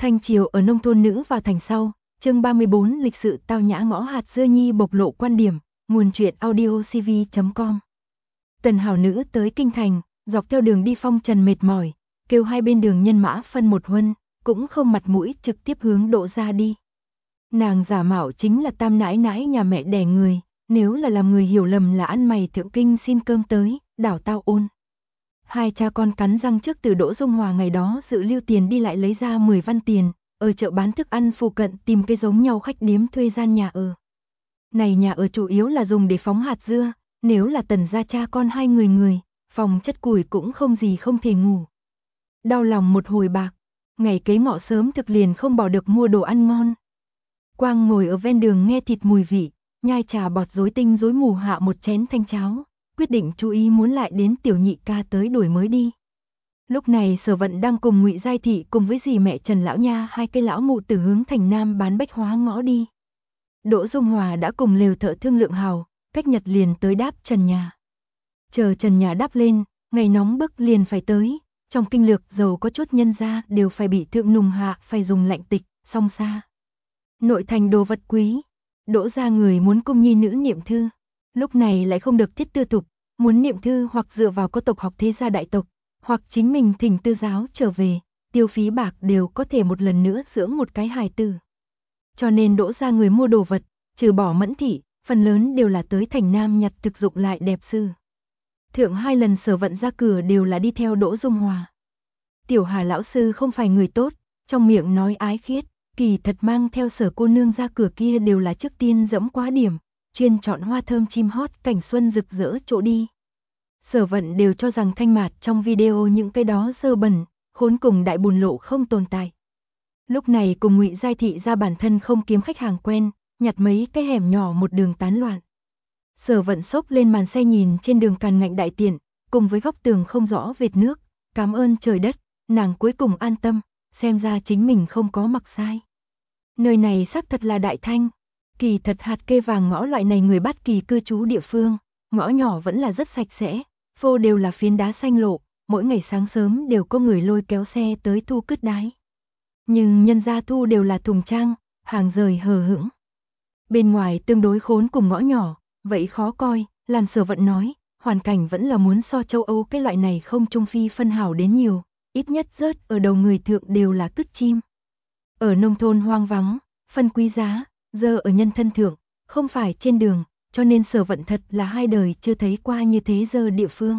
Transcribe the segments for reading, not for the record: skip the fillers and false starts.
Thanh triều ở nông thôn nữ vào thành sau, chương 34 lịch sự tao nhã ngõ hạt dưa nhi bộc lộ quan điểm, nguồn truyện audiocv.com. Tần hào nữ tới kinh thành, dọc theo đường đi phong trần mệt mỏi, kêu hai bên đường nhân mã phân một huân, cũng không mặt mũi trực tiếp hướng Đỗ gia đi. Nàng giả mạo chính là tam nãi nãi nhà mẹ đẻ người, nếu là làm người hiểu lầm là ăn mày thượng kinh xin cơm tới, đảo tao ôn. Hai cha con cắn răng trước từ Đỗ Dung Hòa ngày đó dự lưu tiền đi lại lấy ra 10 văn tiền, ở chợ bán thức ăn phụ cận tìm cái giống nhau khách điếm thuê gian nhà ở. Này nhà ở chủ yếu là dùng để phóng hạt dưa, nếu là Tần gia cha con hai người, phòng chất củi cũng không gì không thể ngủ. Đau lòng một hồi bạc, ngày kế ngọ sớm thực liền không bỏ được mua đồ ăn ngon. Quang ngồi ở ven đường nghe thịt mùi vị, nhai trà bọt rối tinh rối mù hạ một chén thanh cháo, quyết định chú ý muốn lại đến tiểu nhị ca tới đổi mới đi. Lúc này Sở Vận đang cùng Ngụy Giai Thị cùng với dì mẹ Trần lão nha hai cái lão mụ từ hướng thành Nam bán bách hóa ngõ đi. Đỗ Dung Hòa đã cùng lều thợ thương lượng hào, cách nhật liền tới đáp trần nhà. Chờ trần nhà đáp lên, ngày nóng bức liền phải tới, trong kinh lược dầu có chút nhân gia đều phải bị thượng nùng hạ phải dùng lạnh tịch, song xa. Nội thành đồ vật quý, Đỗ gia người muốn cung nhi nữ niệm thư, lúc này lại không được thiết tư tục, muốn niệm thư hoặc dựa vào có tộc học thế gia đại tộc, hoặc chính mình thỉnh tư giáo trở về, tiêu phí bạc đều có thể một lần nữa dưỡng một cái hài tử. Cho nên Đỗ gia người mua đồ vật, trừ bỏ Mẫn thị, phần lớn đều là tới thành Nam nhặt thực dụng lại đẹp sư. Thượng hai lần Sở Vận ra cửa đều là đi theo Đỗ Dung Hòa. Tiểu Hà lão sư không phải người tốt, trong miệng nói ái khiết, kỳ thật mang theo Sở cô nương ra cửa kia đều là trước tiên dẫm quá điểm, chuyên chọn hoa thơm chim hót cảnh xuân rực rỡ chỗ đi. Sở Vận đều cho rằng Thanh Mạt trong video những cái đó dơ bẩn, khốn cùng đại bùn lộ không tồn tại. Lúc này cùng Ngụy Giai Thị ra bản thân không kiếm khách hàng quen, nhặt mấy cái hẻm nhỏ một đường tán loạn. Sở Vận xốc lên màn xe nhìn trên đường càn ngạnh đại tiện, cùng với góc tường không rõ vệt nước, cảm ơn trời đất, nàng cuối cùng an tâm, xem ra chính mình không có mặc sai. Nơi này xác thật là đại thanh, kỳ thật hạt kê vàng ngõ loại này người Bát Kỳ cư trú địa phương, ngõ nhỏ vẫn là rất sạch sẽ, phô đều là phiến đá xanh lộ, mỗi ngày sáng sớm đều có người lôi kéo xe tới thu cứt đái. Nhưng nhân gia thu đều là thùng trang, hàng rời hờ hững. Bên ngoài tương đối khốn cùng ngõ nhỏ, vậy khó coi, làm Sở Vận nói, hoàn cảnh vẫn là muốn so châu Âu cái loại này không trung phi phân hảo đến nhiều, ít nhất rớt ở đầu người thượng đều là cứt chim. Ở nông thôn hoang vắng, phân quý giá, giờ ở nhân thân thượng, không phải trên đường, cho nên Sở Vận thật là hai đời chưa thấy qua như thế giờ địa phương.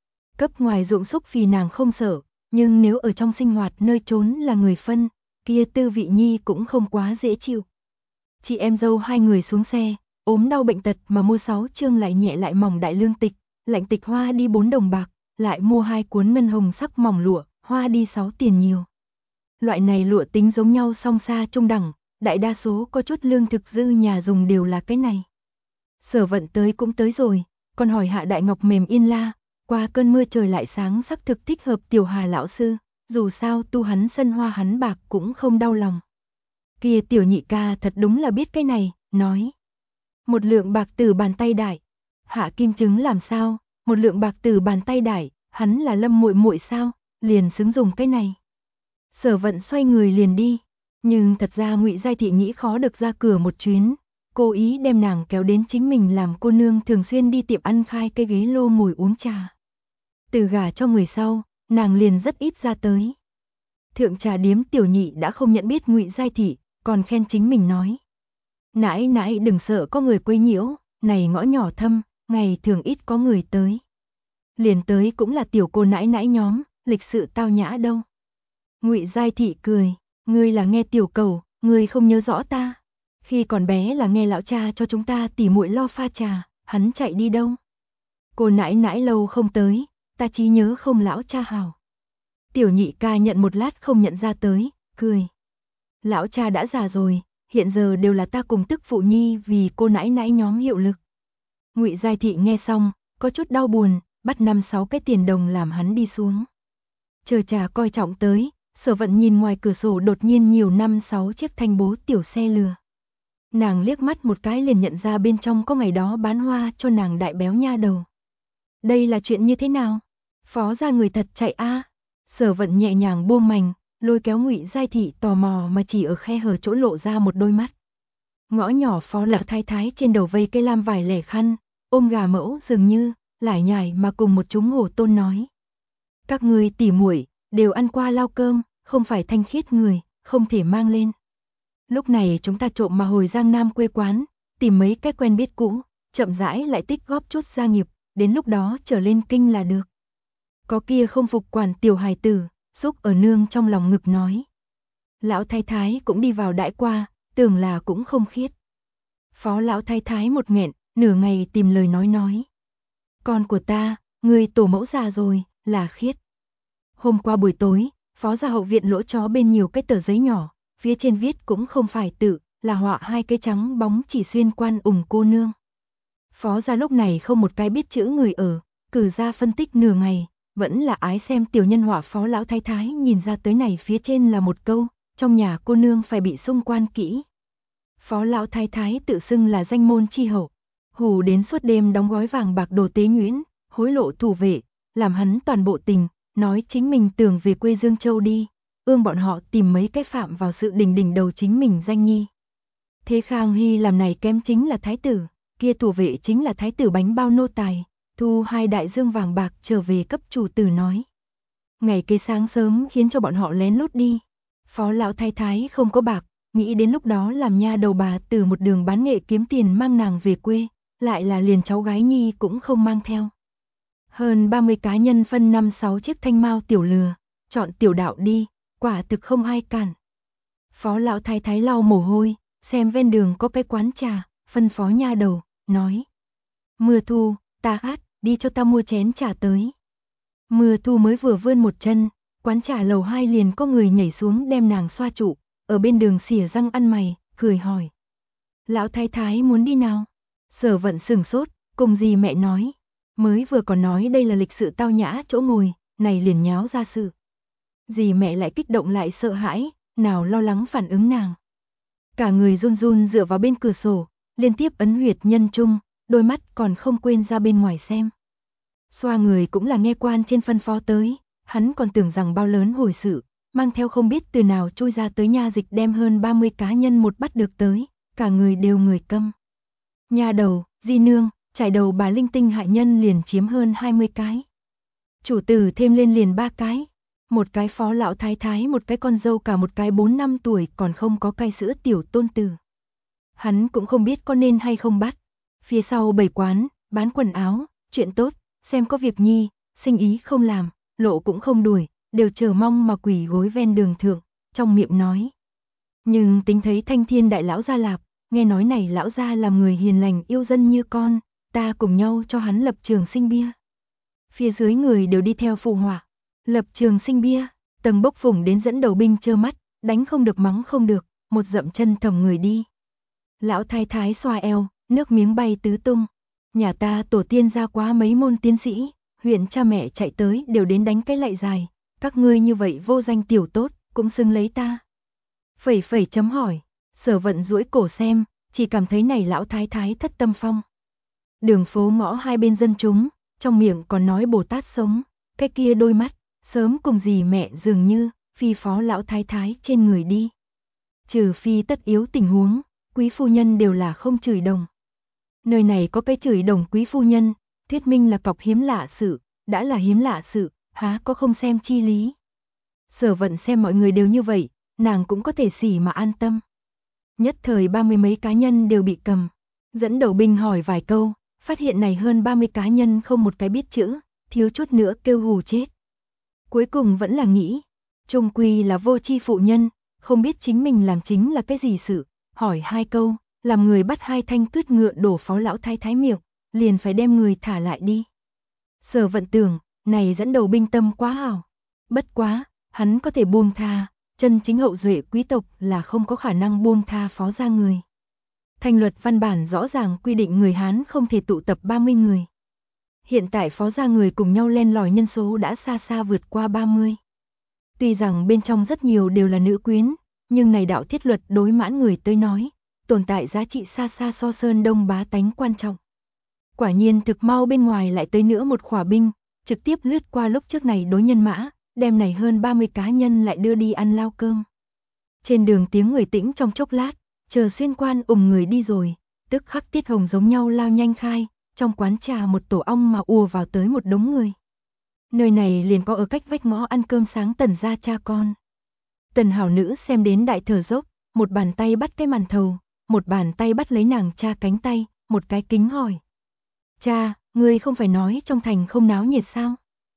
Cấp ngoài ruộng xúc phì nàng không sợ, nhưng nếu ở trong sinh hoạt nơi trốn là người phân, kia tư vị nhi cũng không quá dễ chịu. Chị em dâu hai người xuống xe, ốm đau bệnh tật mà mua 6 chương lại nhẹ lại mỏng đại lương tịch, lạnh tịch hoa đi 4 đồng bạc, lại mua 2 cuốn ngân hồng sắc mỏng lụa, hoa đi 6 tiền nhiều. Loại này lụa tính giống nhau song xa trung đẳng, đại đa số có chút lương thực dư nhà dùng đều là cái này. Sở Vận tới cũng tới rồi, còn hỏi hạ Đại Ngọc mềm yên la, qua cơn mưa trời lại sáng sắc thực thích hợp Tiểu Hà lão sư, dù sao tu hắn sân hoa hắn bạc cũng không đau lòng. Kia tiểu nhị ca thật đúng là biết cái này, nói. Một lượng bạc từ bàn tay đại. Hạ Kim Trứng làm sao, một lượng bạc từ bàn tay đại, hắn là Lâm muội muội sao, liền xứng dùng cái này. Sở Vận xoay người liền đi, nhưng thật ra Ngụy Giai Thị nghĩ khó được ra cửa một chuyến, cố ý đem nàng kéo đến chính mình làm cô nương thường xuyên đi tiệm ăn khai cây ghế lô ngồi uống trà. Từ gả cho người sau, nàng liền rất ít ra tới. Thượng trà điếm tiểu nhị đã không nhận biết Ngụy Giai Thị, còn khen chính mình nói. Nãi nãi đừng sợ có người quấy nhiễu, này ngõ nhỏ thâm, ngày thường ít có người tới. Liền tới cũng là tiểu cô nãi nãi nhóm, lịch sự tao nhã đâu. Ngụy Giai Thị cười, ngươi là nghe tiểu cầu, ngươi không nhớ rõ ta. Khi còn bé là nghe lão cha cho chúng ta tỉ muội lo pha trà, hắn chạy đi đâu. Cô nãi nãi lâu không tới, ta chỉ nhớ không lão cha hào. Tiểu nhị ca nhận một lát không nhận ra tới, cười. Lão cha đã già rồi, hiện giờ đều là ta cùng tức phụ nhi vì cô nãi nãi nhóm hiệu lực. Ngụy Giai Thị nghe xong, có chút đau buồn, bắt 5-6 cái tiền đồng làm hắn đi xuống. Chờ trà coi trọng tới, Sở Vận nhìn ngoài cửa sổ đột nhiên nhiều 5-6 chiếc thanh bố tiểu xe lừa. Nàng liếc mắt một cái liền nhận ra bên trong có ngày đó bán hoa cho nàng đại béo nha đầu. Đây là chuyện như thế nào? Phó gia người thật chạy a. Sở Vận nhẹ nhàng buông mành, lôi kéo Ngụy Giai Thị tò mò mà chỉ ở khe hở chỗ lộ ra một đôi mắt. Ngõ nhỏ Phó Lão Thái Thái trên đầu vây cây lam vải lẻ khăn, ôm gà mẫu dường như lải nhải mà cùng một chúng hổ tôn nói: các ngươi tỉ muội đều ăn qua lao cơm, không phải thanh khiết người, không thể mang lên. Lúc này chúng ta trộm mà hồi Giang Nam quê quán, tìm mấy cái quen biết cũ, chậm rãi lại tích góp chút gia nghiệp, đến lúc đó trở lên kinh là được. Có kia không phục quản tiểu hài tử, xúc ở nương trong lòng ngực nói. Lão Thái Thái cũng đi vào đãi qua, tưởng là cũng không khiết. Phó Lão Thái Thái một nghẹn, nửa ngày tìm lời nói. Con của ta, người tổ mẫu già rồi, là khiết. Hôm qua buổi tối, Phó gia hậu viện lỗ chó bên nhiều cái tờ giấy nhỏ, phía trên viết cũng không phải tự, là họa hai cái trắng bóng chỉ xuyên quan cô nương. Phó gia lúc này không một cái biết chữ người ở, cử ra phân tích nửa ngày, vẫn là ái xem tiểu nhân họa. Phó Lão Thái Thái nhìn ra tới này phía trên là một câu, trong nhà cô nương phải bị xung quan kỹ. Phó Lão Thái Thái tự xưng là danh môn chi hậu, hù đến suốt đêm đóng gói vàng bạc đồ tế nhuyễn, hối lộ thủ vệ, làm hắn toàn bộ tình, nói chính mình tưởng về quê Dương Châu đi, ương bọn họ tìm mấy cái phạm vào sự đỉnh đầu chính mình danh nhi. Thế Khang Hy làm này kém chính là thái tử, kia thủ vệ chính là thái tử bánh bao nô tài, thu 2 đại dương vàng bạc trở về cấp chủ tử nói. Ngày kế sáng sớm khiến cho bọn họ lén lút đi. Phó Lão Thái Thái không có bạc, nghĩ đến lúc đó làm nha đầu bà từ một đường bán nghệ kiếm tiền mang nàng về quê, lại là liền cháu gái nhi cũng không mang theo. Hơn 30 cá nhân phân 5-6 chiếc thanh mao tiểu lừa, chọn tiểu đạo đi, quả thực không ai cản. Phó Lão Thái Thái lau mồ hôi, xem ven đường có cái quán trà, phân phó nha đầu, nói. Mưa Thu, ta khát, đi cho ta mua chén trà tới. Mưa Thu mới vừa vươn một chân, quán trà lầu 2 liền có người nhảy xuống đem nàng xoa trụ, ở bên đường xỉa răng ăn mày, cười hỏi. Lão Thái Thái muốn đi nào? Sở Vận sửng sốt, cùng dì mẹ nói. Mới vừa còn nói đây là lịch sự tao nhã chỗ ngồi, này liền nháo ra sự. Dì mẹ lại kích động lại sợ hãi, nào lo lắng phản ứng nàng. Cả người run run dựa vào bên cửa sổ, liên tiếp ấn huyệt nhân trung, đôi mắt còn không quên ra bên ngoài xem. Xoa người cũng là nghe quan trên phân phó tới, hắn còn tưởng rằng bao lớn hồi sự, mang theo không biết từ nào trôi ra tới nha dịch đem hơn 30 cá nhân một bắt được tới, cả người đều người câm. Nha đầu, di nương, trải đầu bà linh tinh hại nhân liền chiếm hơn 20 cái. Chủ tử thêm lên liền 3 cái. Một cái Phó Lão Thái Thái, một cái con dâu, cả một cái 4-5 tuổi còn không có cai sữa tiểu tôn tử. Hắn cũng không biết có nên hay không bắt. Phía sau bày quán, bán quần áo, chuyện tốt, xem có việc nhi, sinh ý không làm, lộ cũng không đuổi, đều chờ mong mà quỳ gối ven đường thượng, trong miệng nói. Nhưng tính thấy Thanh Thiên đại lão gia lạp, nghe nói này lão gia làm người hiền lành yêu dân như con, ta cùng nhau cho hắn lập trường sinh bia. Phía dưới người đều đi theo phụ họa, lập trường sinh bia, tầng bốc phủng đến dẫn đầu binh trơ mắt, đánh không được mắng không được, một dậm chân thầm người đi. Lão Thái Thái xoa eo, nước miếng bay tứ tung. Nhà ta tổ tiên ra quá mấy môn tiến sĩ, huyện cha mẹ chạy tới đều đến đánh cái lạy dài, các ngươi như vậy vô danh tiểu tốt, cũng xưng lấy ta. Phẩy phẩy chấm hỏi, Sở Vận duỗi cổ xem, chỉ cảm thấy này Lão Thái Thái thất tâm phong. Đường phố ngõ hai bên dân chúng, trong miệng còn nói Bồ Tát sống, cái kia đôi mắt, sớm cùng dì mẹ dường như, phi Phó Lão Thái Thái trên người đi. Trừ phi tất yếu tình huống, quý phu nhân đều là không chửi đồng. Nơi này có cái chửi đồng quý phu nhân, thuyết minh là cọc hiếm lạ sự, đã là hiếm lạ sự, há có không xem chi lý. Sở Vận xem mọi người đều như vậy, nàng cũng có thể xỉ mà an tâm. Nhất thời 30 mấy cá nhân đều bị cầm, dẫn đầu binh hỏi vài câu, phát hiện này hơn 30 cá nhân không một cái biết chữ, thiếu chút nữa kêu hù chết. Cuối cùng vẫn là nghĩ, chung quy là vô tri phụ nhân, không biết chính mình làm chính là cái gì sự, hỏi 2 câu, làm người bắt 2 thanh tuyết ngựa đổ Phó Lão Thái Thái miệng, liền phải đem người thả lại đi. Sở Vận tưởng, này dẫn đầu binh tâm quá hảo, bất quá, hắn có thể buông tha, chân chính hậu duệ quý tộc là không có khả năng buông tha Phó gia người. Thành luật văn bản rõ ràng quy định người Hán không thể tụ tập 30 người. Hiện tại Phó gia người cùng nhau len lỏi nhân số đã xa xa vượt qua 30. Tuy rằng bên trong rất nhiều đều là nữ quyến, nhưng này đạo thiết luật đối mãn người tới nói, tồn tại giá trị xa xa so Sơn Đông bá tánh quan trọng. Quả nhiên thực mau bên ngoài lại tới nữa một khỏa binh, trực tiếp lướt qua lúc trước này đối nhân mã, đem này hơn 30 cá nhân lại đưa đi ăn lao cơm. Trên đường tiếng người tĩnh trong chốc lát, chờ xuyên quan người đi rồi, tức khắc Tiết Hồng giống nhau lao nhanh khai, trong quán trà một tổ ong mà ùa vào tới một đống người. Nơi này liền có ở cách vách ngõ ăn cơm sáng Tần gia cha con. Tần hảo nữ xem đến đại thở dốc, một bàn tay bắt cái màn thầu, một bàn tay bắt lấy nàng cha cánh tay, một cái kính hỏi. Cha, ngươi không phải nói trong thành không náo nhiệt sao?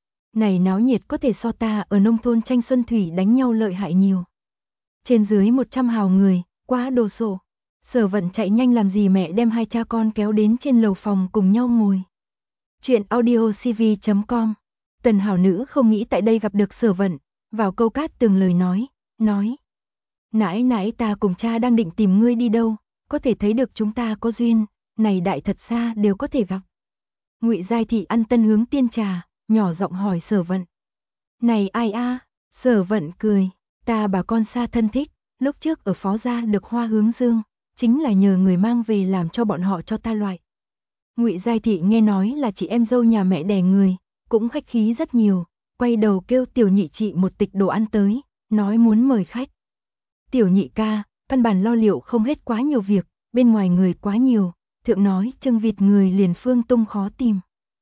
Này náo nhiệt có thể so ta ở nông thôn tranh xuân thủy đánh nhau lợi hại nhiều. Trên dưới 100 hào người, quá đồ sộ. Sở Vận chạy nhanh làm gì mẹ đem hai cha con kéo đến trên lầu phòng cùng nhau ngồi. Chuyện audiocv.com. Tần hảo nữ không nghĩ tại đây gặp được Sở Vận, vào câu cát tường lời nói. Nãi nãi ta cùng cha đang định tìm ngươi đi đâu, có thể thấy được chúng ta có duyên, này đại thật xa đều có thể gặp. Ngụy Giai Thị ăn tân hướng tiên trà, nhỏ giọng hỏi Sở Vận. Này ai a? Sở Vận cười, ta bà con xa thân thích, lúc trước ở phó gia được hoa hướng dương, chính là nhờ người mang về làm cho bọn họ cho ta loại. Ngụy Giai Thị nghe nói là chị em dâu nhà mẹ đẻ người, cũng khách khí rất nhiều, quay đầu kêu tiểu nhị chị một tịch đồ ăn tới, nói muốn mời khách. Tiểu nhị ca, căn bản lo liệu không hết quá nhiều việc, bên ngoài người quá nhiều, thượng nói trưng vịt người liền phương tung khó tìm.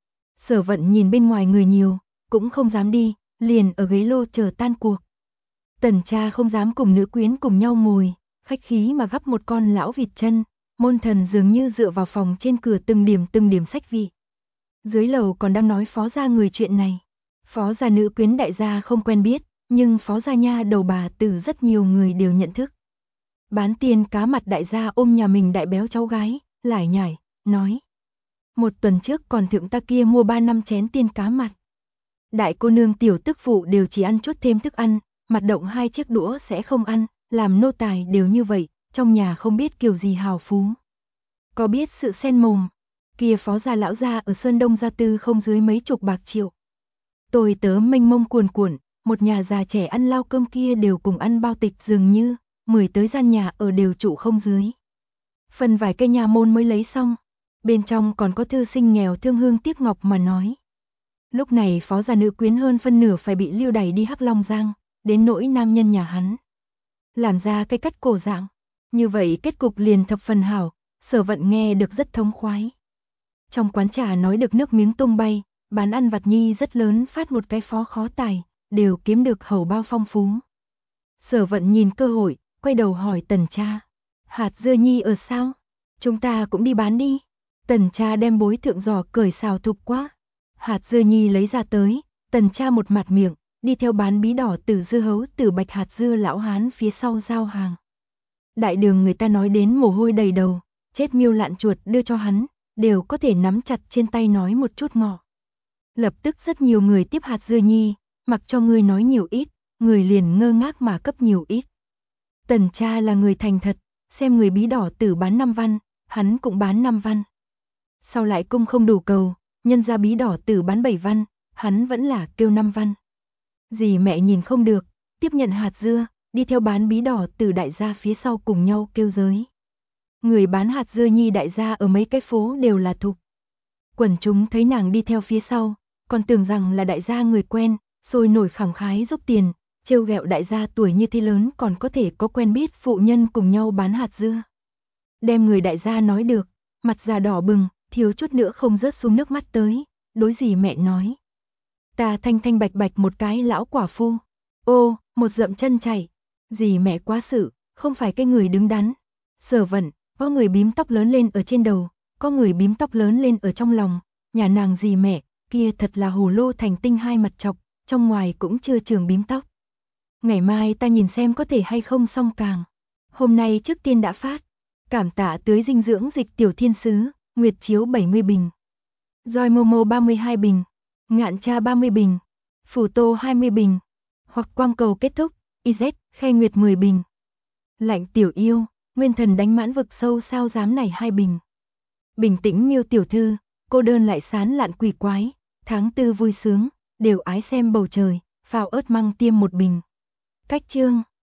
Sở Vận nhìn bên ngoài người nhiều, cũng không dám đi, liền ở ghế lô chờ tan cuộc. Tần cha không dám cùng nữ quyến cùng nhau ngồi, khách khí mà gắp một con lão vịt chân, môn thần dường như dựa vào phòng trên cửa từng điểm sách vị. Dưới lầu còn đang nói phó gia người chuyện này. Phó gia nữ quyến đại gia không quen biết, nhưng phó gia nha đầu bà từ rất nhiều người đều nhận thức. Bán tiền cá mặt đại gia ôm nhà mình đại béo cháu gái, lải nhải, nói. Một tuần trước còn thượng ta kia mua 3 năm chén tiên cá mặt. Đại cô nương tiểu tức phụ đều chỉ ăn chút thêm thức ăn, mặt động 2 chiếc đũa sẽ không ăn, làm nô tài đều như vậy, trong nhà không biết kiểu gì hào phú. Có biết sự sen mồm, kia phó gia lão gia ở Sơn Đông gia tư không dưới mấy chục bạc triệu. Tôi tớ mênh mông cuồn, một nhà già trẻ ăn lao cơm kia đều cùng ăn bao tịch dường như, 10 tới gian nhà ở đều trụ không dưới. Phần vài cây nhà môn mới lấy xong, bên trong còn có thư sinh nghèo thương hương tiếc ngọc mà nói. Lúc này phó gia nữ quyến hơn phân nửa phải bị lưu đày đi Hắc Long Giang, đến nỗi nam nhân nhà hắn. Làm ra cái cắt cổ dạng, như vậy kết cục liền thập phần hảo, Sở Vận nghe được rất thống khoái. Trong quán trà nói được nước miếng tung bay, bán ăn vặt nhi rất lớn phát một cái phó khó tài, đều kiếm được hầu bao phong phú. Sở Vận nhìn cơ hội, quay đầu hỏi Tần cha. Hạt dưa nhi ở sao? Chúng ta cũng đi bán đi. Tần cha đem bối thượng giò cởi xào thục quá. Hạt dưa nhi lấy ra tới, Tần cha một mặt miệng, đi theo bán bí đỏ từ dưa hấu từ bạch hạt dưa lão hán phía sau giao hàng. Đại đường người ta nói đến mồ hôi đầy đầu, chết miêu lạn chuột đưa cho hắn, đều có thể nắm chặt trên tay nói một chút ngọ. Lập tức rất nhiều người tiếp hạt dưa nhi, mặc cho người nói nhiều ít, người liền ngơ ngác mà cấp nhiều ít. Tần cha là người thành thật, xem người bí đỏ tử bán 5 văn, hắn cũng bán 5 văn. Sau lại cung không đủ cầu, nhân ra bí đỏ tử bán 7 văn, hắn vẫn là kêu 5 văn. Dì mẹ nhìn không được, tiếp nhận hạt dưa, đi theo bán bí đỏ tử đại gia phía sau cùng nhau kêu giới. Người bán hạt dưa nhi đại gia ở mấy cái phố đều là thục. Quần chúng thấy nàng đi theo phía sau, còn tưởng rằng là đại gia người quen, sôi nổi khẳng khái giúp tiền, trêu ghẹo đại gia tuổi như thế lớn còn có thể có quen biết phụ nhân cùng nhau bán hạt dưa. Đem người đại gia nói được, mặt già đỏ bừng, thiếu chút nữa không rớt xuống nước mắt tới, đối dì mẹ nói. Ta thanh thanh bạch bạch một cái lão quả phu. Ô, một dậm chân chảy. Dì mẹ quá sự, không phải cái người đứng đắn. Sở Vận, có người bím tóc lớn lên ở trên đầu, có người bím tóc lớn lên ở trong lòng. Nhà nàng dì mẹ, kia thật là hồ lô thành tinh hai mặt chọc, trong ngoài cũng chưa trường bím tóc. Ngày mai ta nhìn xem có thể hay không xong càng. Hôm nay trước tiên đã phát. Cảm tạ tưới dinh dưỡng dịch tiểu thiên sứ, Nguyệt Chiếu 70 bình. Roi Momo 32 bình. Ngạn Cha 30 bình. Phủ Tô 20 bình. Hoặc quang cầu kết thúc, IZ, Khe Nguyệt 10 bình. Lạnh tiểu yêu, nguyên thần đánh mãn vực sâu sao dám này 2 bình. Bình tĩnh Miêu tiểu thư, cô đơn lại sán lạn quỷ quái, tháng 4 vui sướng, đều ái xem bầu trời, phao ớt măng tiêm 1 bình. Cách chương